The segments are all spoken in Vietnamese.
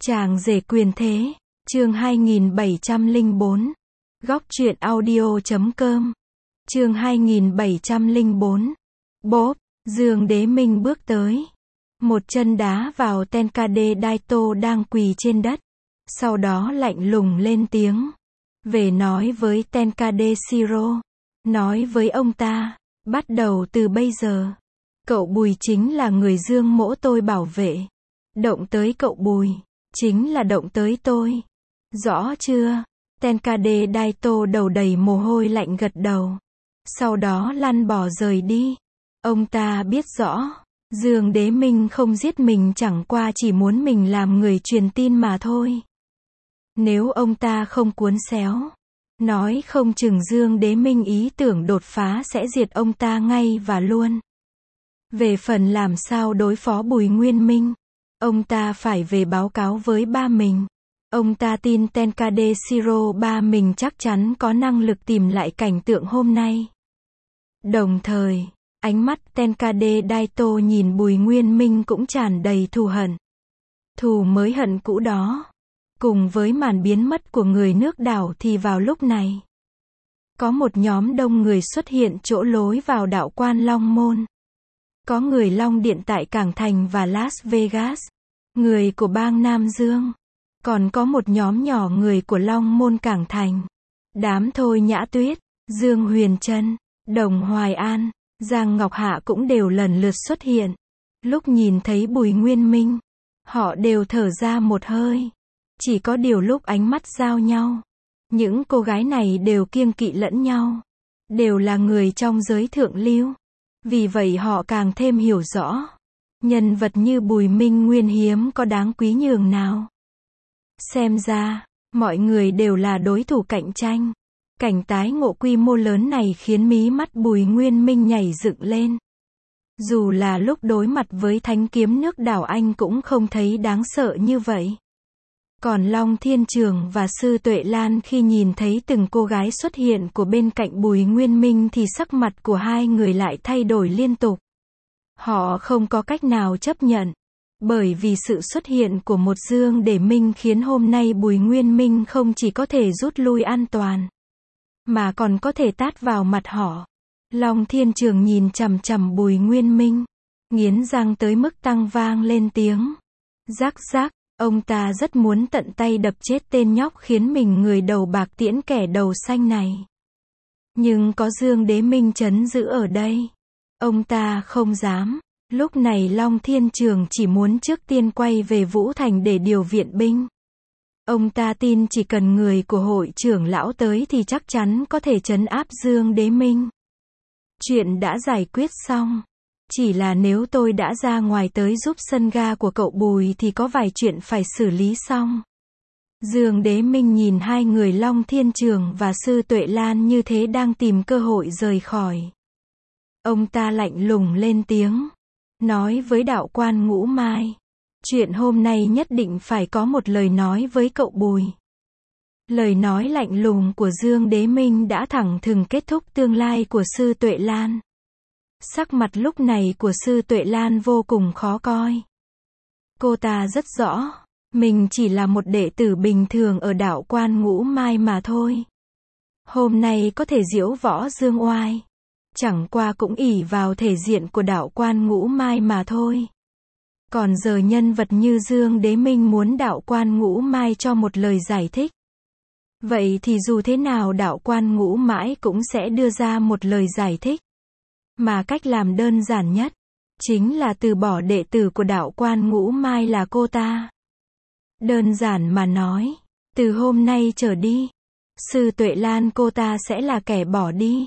Chàng rể quyền thế, chương 2704. Góc truyện audio.com. Chương 2704. Bốp, Dương Đế Minh bước tới. Một chân đá vào Tenkade Daito đang quỳ trên đất. Sau đó lạnh lùng lên tiếng. Về nói với Tenkade Shiro. Nói với ông ta, bắt đầu từ bây giờ. Cậu Bùi chính là người Dương mỗ tôi bảo vệ. Động tới cậu Bùi, chính là động tới tôi. Rõ chưa? Tenkade Daito đầu đầy mồ hôi lạnh gật đầu. Sau đó lăn bò rời đi. Ông ta biết rõ, Dương Đế Minh không giết mình chẳng qua chỉ muốn mình làm người truyền tin mà thôi. Nếu ông ta không cuốn xéo, nói không chừng Dương Đế Minh ý tưởng đột phá sẽ diệt ông ta ngay và luôn. Về phần làm sao đối phó Bùi Nguyên Minh, ông ta phải về báo cáo với ba mình. Ông ta tin Tenkade Shiro ba mình chắc chắn có năng lực tìm lại cảnh tượng hôm nay. Đồng thời, ánh mắt Tenkade Daito nhìn Bùi Nguyên Minh cũng tràn đầy thù hận. Thù mới hận cũ đó. Cùng với màn biến mất của người nước đảo thì vào lúc này, có một nhóm đông người xuất hiện chỗ lối vào đạo quan Long Môn. Có người Long Điện tại Cảng Thành và Las Vegas, người của bang Nam Dương. Còn có một nhóm nhỏ người của Long Môn Cảng Thành. Đám Thôi Nhã Tuyết, Dương Huyền Trân, Đồng Hoài An, Giang Ngọc Hạ cũng đều lần lượt xuất hiện. Lúc nhìn thấy Bùi Nguyên Minh, họ đều thở ra một hơi. Chỉ có điều lúc ánh mắt giao nhau, những cô gái này đều kiêng kỵ lẫn nhau. Đều là người trong giới thượng lưu. Vì vậy họ càng thêm hiểu rõ. Nhân vật như Bùi Minh Nguyên hiếm có đáng quý nhường nào. Xem ra, mọi người đều là đối thủ cạnh tranh. Cảnh tái ngộ quy mô lớn này khiến mí mắt Bùi Nguyên Minh nhảy dựng lên. Dù là lúc đối mặt với thánh kiếm nước đảo anh cũng không thấy đáng sợ như vậy. Còn Long Thiên Trường và Sư Tuệ Lan khi nhìn thấy từng cô gái xuất hiện của bên cạnh Bùi Nguyên Minh thì sắc mặt của hai người lại thay đổi liên tục. Họ không có cách nào chấp nhận. Bởi vì sự xuất hiện của một Dương Đế Minh khiến hôm nay Bùi Nguyên Minh không chỉ có thể rút lui an toàn, mà còn có thể tát vào mặt họ. Long Thiên Trường nhìn chằm chằm Bùi Nguyên Minh, nghiến răng tới mức tăng vang lên tiếng. Rắc rắc, ông ta rất muốn tận tay đập chết tên nhóc khiến mình người đầu bạc tiễn kẻ đầu xanh này. Nhưng có Dương Đế Minh trấn giữ ở đây, ông ta không dám. Lúc này Long Thiên Trường chỉ muốn trước tiên quay về Vũ Thành để điều viện binh. Ông ta tin chỉ cần người của hội trưởng lão tới thì chắc chắn có thể trấn áp Dương Đế Minh. Chuyện đã giải quyết xong. Chỉ là nếu tôi đã ra ngoài tới giúp sân ga của cậu Bùi thì có vài chuyện phải xử lý xong. Dương Đế Minh nhìn hai người Long Thiên Trường và Sư Tuệ Lan như thế đang tìm cơ hội rời khỏi. Ông ta lạnh lùng lên tiếng. Nói với đạo quan Ngũ Mai. Chuyện hôm nay nhất định phải có một lời nói với cậu Bùi. Lời nói lạnh lùng của Dương Đế Minh đã thẳng thừng kết thúc tương lai của Sư Tuệ Lan. Sắc mặt lúc này của Sư Tuệ Lan vô cùng khó coi. Cô ta rất rõ, mình chỉ là một đệ tử bình thường ở đạo quan Ngũ Mai mà thôi. Hôm nay có thể diễu võ dương oai. Chẳng qua cũng ỷ vào thể diện của đạo quan Ngũ Mai mà thôi. Còn giờ nhân vật như Dương Đế Minh muốn đạo quan Ngũ Mai cho một lời giải thích. Vậy thì dù thế nào đạo quan Ngũ Mai cũng sẽ đưa ra một lời giải thích. Mà cách làm đơn giản nhất, chính là từ bỏ đệ tử của đạo quan Ngũ Mai là cô ta. Đơn giản mà nói, từ hôm nay trở đi, Sư Tuệ Lan cô ta sẽ là kẻ bỏ đi.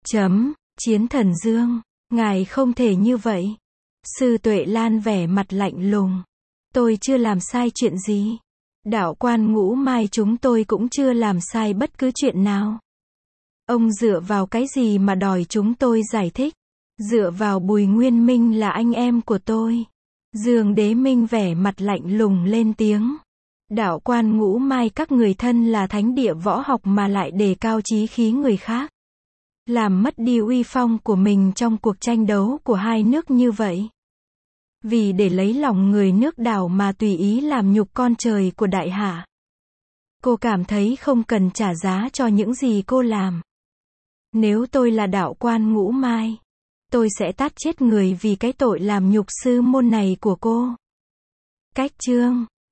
Chiến thần Dương, ngài không thể như vậy. Sư Tuệ Lan vẻ mặt lạnh lùng. Tôi chưa làm sai chuyện gì. Đạo quan Ngũ Mai chúng tôi cũng chưa làm sai bất cứ chuyện nào. Ông dựa vào cái gì mà đòi chúng tôi giải thích? Dựa vào Bùi Nguyên Minh là anh em của tôi. Dương Đế Minh vẻ mặt lạnh lùng lên tiếng. Đạo quan Ngũ Mai các người thân là thánh địa võ học mà lại đề cao chí khí người khác. Làm mất đi uy phong của mình trong cuộc tranh đấu của hai nước như vậy. Vì để lấy lòng người nước Đảo mà tùy ý làm nhục con trời của đại hạ. Cô cảm thấy không cần trả giá cho những gì cô làm. Nếu tôi là đạo quan Ngũ Mai, tôi sẽ tát chết người vì cái tội làm nhục sư môn này của cô. Cách chương